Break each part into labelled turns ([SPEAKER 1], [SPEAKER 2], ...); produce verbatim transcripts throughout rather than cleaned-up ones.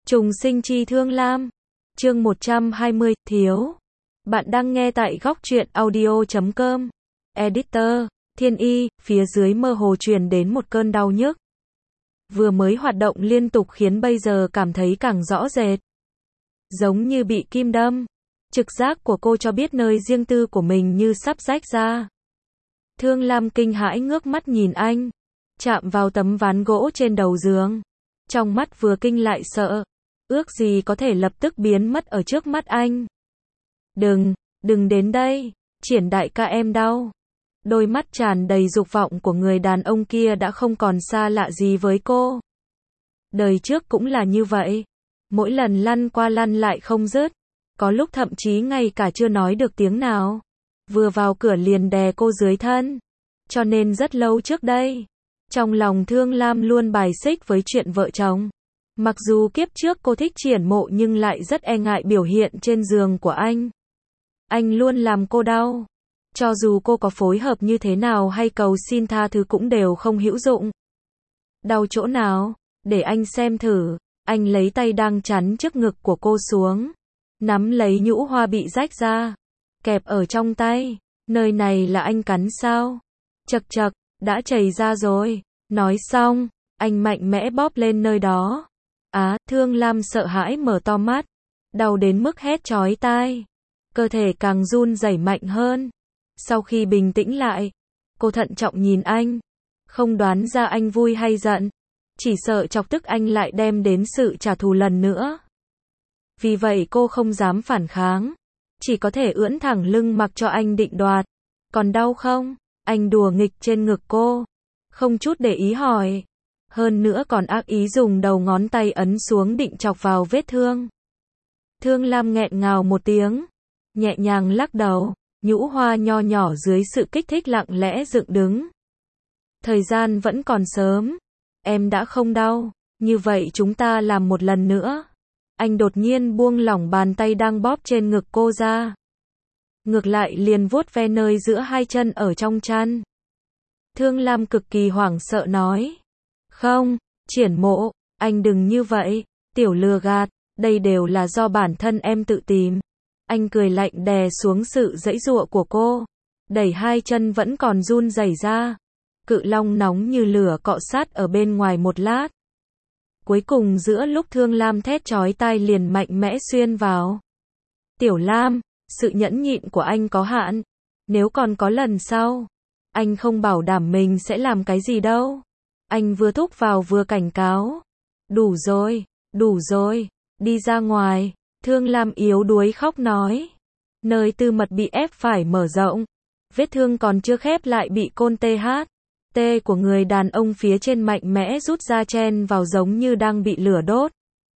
[SPEAKER 1] Trùng sinh chi Thương Lam. Chương một trăm hai mươi, thiếu. Bạn đang nghe tại góc truyện audio chấm com. Editor, Thiên Y, phía dưới mơ hồ truyền đến một cơn đau nhức. Vừa mới hoạt động liên tục khiến bây giờ cảm thấy càng rõ rệt. Giống như bị kim đâm. Trực giác của cô cho biết nơi riêng tư của mình như sắp rách ra. Thương Lam kinh hãi ngước mắt nhìn anh. Chạm vào tấm ván gỗ trên đầu giường. Trong mắt vừa kinh lại sợ. Ước gì có thể lập tức biến mất ở trước mắt anh. Đừng, đừng đến đây. Triển đại ca em đau. Đôi mắt tràn đầy dục vọng của người đàn ông kia đã không còn xa lạ gì với cô. Đời trước cũng là như vậy. Mỗi lần lăn qua lăn lại không dứt. Có lúc thậm chí ngay cả chưa nói được tiếng nào. Vừa vào cửa liền đè cô dưới thân. Cho nên rất lâu trước đây, trong lòng Thương Lam luôn bài xích với chuyện vợ chồng. Mặc dù kiếp trước cô thích Triển Mộ nhưng lại rất e ngại biểu hiện trên giường của anh. Anh luôn làm cô đau. Cho dù cô có phối hợp như thế nào hay cầu xin tha thứ cũng đều không hữu dụng. Đau chỗ nào? Để anh xem thử. Anh lấy tay đang chắn trước ngực của cô xuống. Nắm lấy nhũ hoa bị rách ra. Kẹp ở trong tay. Nơi này là anh cắn sao? Chật chật, đã chảy ra rồi. Nói xong, anh mạnh mẽ bóp lên nơi đó. Á, Thương Lam sợ hãi mở to mắt. Đau đến mức hét chói tai. Cơ thể càng run rẩy mạnh hơn. Sau khi bình tĩnh lại, cô thận trọng nhìn anh. Không đoán ra anh vui hay giận. Chỉ sợ chọc tức anh lại đem đến sự trả thù lần nữa. Vì vậy cô không dám phản kháng. Chỉ có thể ưỡn thẳng lưng mặc cho anh định đoạt. Còn đau không? Anh đùa nghịch trên ngực cô. Không chút để ý hỏi. Hơn nữa còn ác ý dùng đầu ngón tay ấn xuống định chọc vào vết thương. Thương Lam nghẹn ngào một tiếng. Nhẹ nhàng lắc đầu. Nhũ hoa nho nhỏ dưới sự kích thích lặng lẽ dựng đứng. Thời gian vẫn còn sớm. Em đã không đau. Như vậy chúng ta làm một lần nữa. Anh đột nhiên buông lỏng bàn tay đang bóp trên ngực cô ra. Ngược lại liền vuốt ve nơi giữa hai chân ở trong chăn. Thương Lam cực kỳ hoảng sợ nói. Không, Triển Mộ, anh đừng như vậy, tiểu lừa gạt, đây đều là do bản thân em tự tìm. Anh cười lạnh đè xuống sự giãy giụa của cô. Đẩy hai chân vẫn còn run rẩy ra. Cự long nóng như lửa cọ sát ở bên ngoài một lát. Cuối cùng giữa lúc Thương Lam thét chói tai liền mạnh mẽ xuyên vào. Tiểu Lam, sự nhẫn nhịn của anh có hạn. Nếu còn có lần sau, anh không bảo đảm mình sẽ làm cái gì đâu. Anh vừa thúc vào vừa cảnh cáo. Đủ rồi, đủ rồi, đi ra ngoài. Thương Lam yếu đuối khóc nói. Nơi tư mật bị ép phải mở rộng. Vết thương còn chưa khép lại bị côn tê hát. Tê của người đàn ông phía trên mạnh mẽ rút ra chen vào giống như đang bị lửa đốt.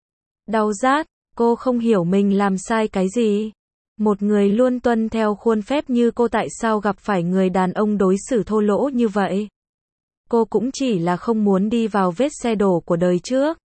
[SPEAKER 1] Đau rát, cô không hiểu mình làm sai cái gì. Một người luôn tuân theo khuôn phép như cô tại sao gặp phải người đàn ông đối xử thô lỗ như vậy. Cô cũng chỉ là không muốn đi vào vết xe đổ của đời trước.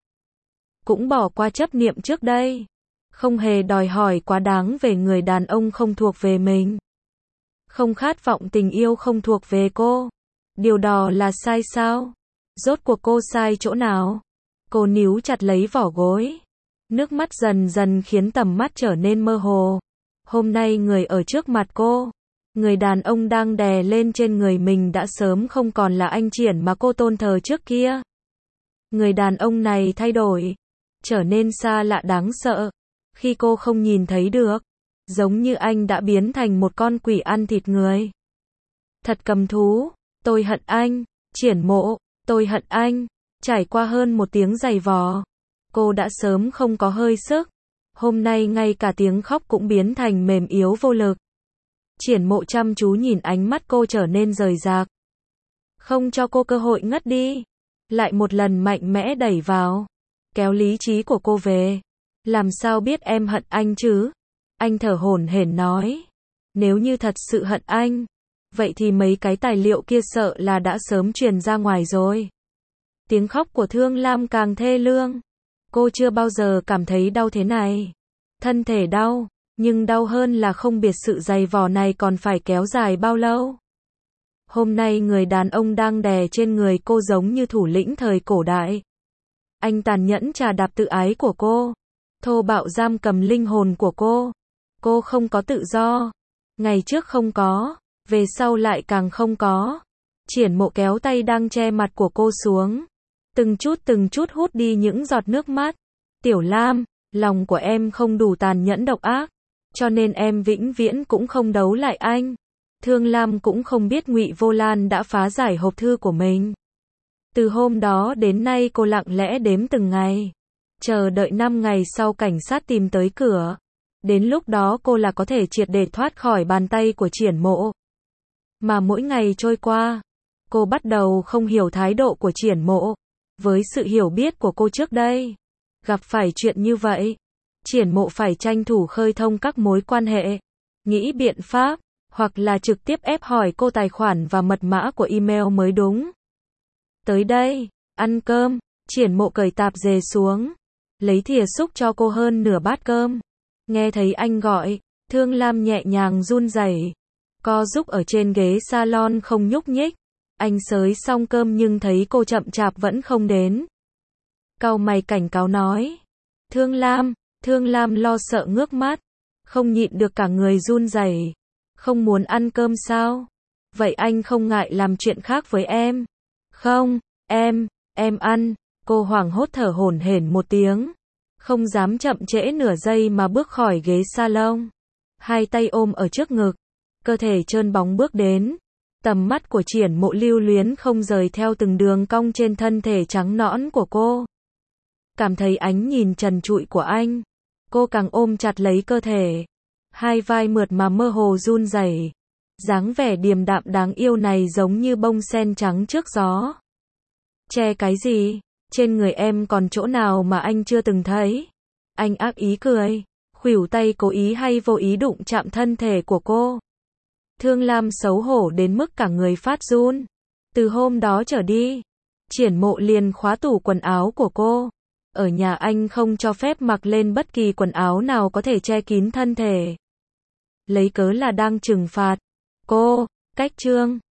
[SPEAKER 1] Cũng bỏ qua chấp niệm trước đây. Không hề đòi hỏi quá đáng về người đàn ông không thuộc về mình. Không khát vọng tình yêu không thuộc về cô. Điều đó là sai sao? Rốt cuộc cô sai chỗ nào? Cô níu chặt lấy vỏ gối. Nước mắt dần dần khiến tầm mắt trở nên mơ hồ. Hôm nay người ở trước mặt cô, người đàn ông đang đè lên trên người mình đã sớm không còn là anh Triển mà cô tôn thờ trước kia. Người đàn ông này thay đổi, trở nên xa lạ đáng sợ. Khi cô không nhìn thấy được, giống như anh đã biến thành một con quỷ ăn thịt người. Thật cầm thú, tôi hận anh, Triển Mộ, tôi hận anh. Trải qua hơn một tiếng giày vò, cô đã sớm không có hơi sức. Hôm nay ngay cả tiếng khóc cũng biến thành mềm yếu vô lực. Triển Mộ chăm chú nhìn ánh mắt cô trở nên rời rạc. Không cho cô cơ hội ngất đi. Lại một lần mạnh mẽ đẩy vào. Kéo lý trí của cô về. Làm sao biết em hận anh chứ? Anh thở hổn hển nói. Nếu như thật sự hận anh, vậy thì mấy cái tài liệu kia sợ là đã sớm truyền ra ngoài rồi. Tiếng khóc của Thương Lam càng thê lương. Cô chưa bao giờ cảm thấy đau thế này. Thân thể đau, nhưng đau hơn là không biết sự dày vò này còn phải kéo dài bao lâu. Hôm nay người đàn ông đang đè trên người cô giống như thủ lĩnh thời cổ đại. Anh tàn nhẫn trà đạp tự ái của cô, thô bạo giam cầm linh hồn của cô. Cô không có tự do. Ngày trước không có, về sau lại càng không có. Triển Mộ kéo tay đang che mặt của cô xuống, từng chút từng chút hút đi những giọt nước mắt. Tiểu Lam, lòng của em không đủ tàn nhẫn độc ác, cho nên em vĩnh viễn cũng không đấu lại anh. Thương Lam cũng không biết Ngụy Vô Lan đã phá giải hộp thư của mình. Từ hôm đó đến nay cô lặng lẽ đếm từng ngày, chờ đợi năm ngày sau cảnh sát tìm tới cửa. Đến lúc đó cô là có thể triệt để thoát khỏi bàn tay của Triển Mộ. Mà mỗi ngày trôi qua, cô bắt đầu không hiểu thái độ của Triển Mộ. Với sự hiểu biết của cô trước đây, gặp phải chuyện như vậy, Triển Mộ phải tranh thủ khơi thông các mối quan hệ, nghĩ biện pháp, hoặc là trực tiếp ép hỏi cô tài khoản và mật mã của email mới đúng. Tới đây, ăn cơm, Triển Mộ cởi tạp dề xuống, lấy thìa xúc cho cô hơn nửa bát cơm. Nghe thấy anh gọi, Thương Lam nhẹ nhàng run rẩy, co rúm ở trên ghế salon không nhúc nhích. Anh xới xong cơm nhưng thấy cô chậm chạp vẫn không đến. Cau mày cảnh cáo nói. Thương Lam, Thương Lam lo sợ ngước mắt, không nhịn được cả người run rẩy. Không muốn ăn cơm sao? Vậy anh không ngại làm chuyện khác với em? Không, em, em ăn. Cô hoảng hốt thở hổn hển một tiếng, không dám chậm trễ nửa giây mà bước khỏi ghế salon. Hai tay ôm ở trước ngực, cơ thể trơn bóng bước đến. Tầm mắt của Triển Mộ lưu luyến không rời theo từng đường cong trên thân thể trắng nõn của cô. Cảm thấy ánh nhìn trần trụi của anh, cô càng ôm chặt lấy cơ thể. Hai vai mượt mà mơ hồ run rẩy. Dáng vẻ điềm đạm đáng yêu này giống như bông sen trắng trước gió. Che cái gì? Trên người em còn chỗ nào mà anh chưa từng thấy? Anh ác ý cười, khuỷu tay cố ý hay vô ý đụng chạm thân thể của cô. Thương Lam xấu hổ đến mức cả người phát run. Từ hôm đó trở đi, Triển Mộ liền khóa tủ quần áo của cô. Ở nhà anh không cho phép mặc lên bất kỳ quần áo nào có thể che kín thân thể. Lấy cớ là đang trừng phạt cô. Cách chương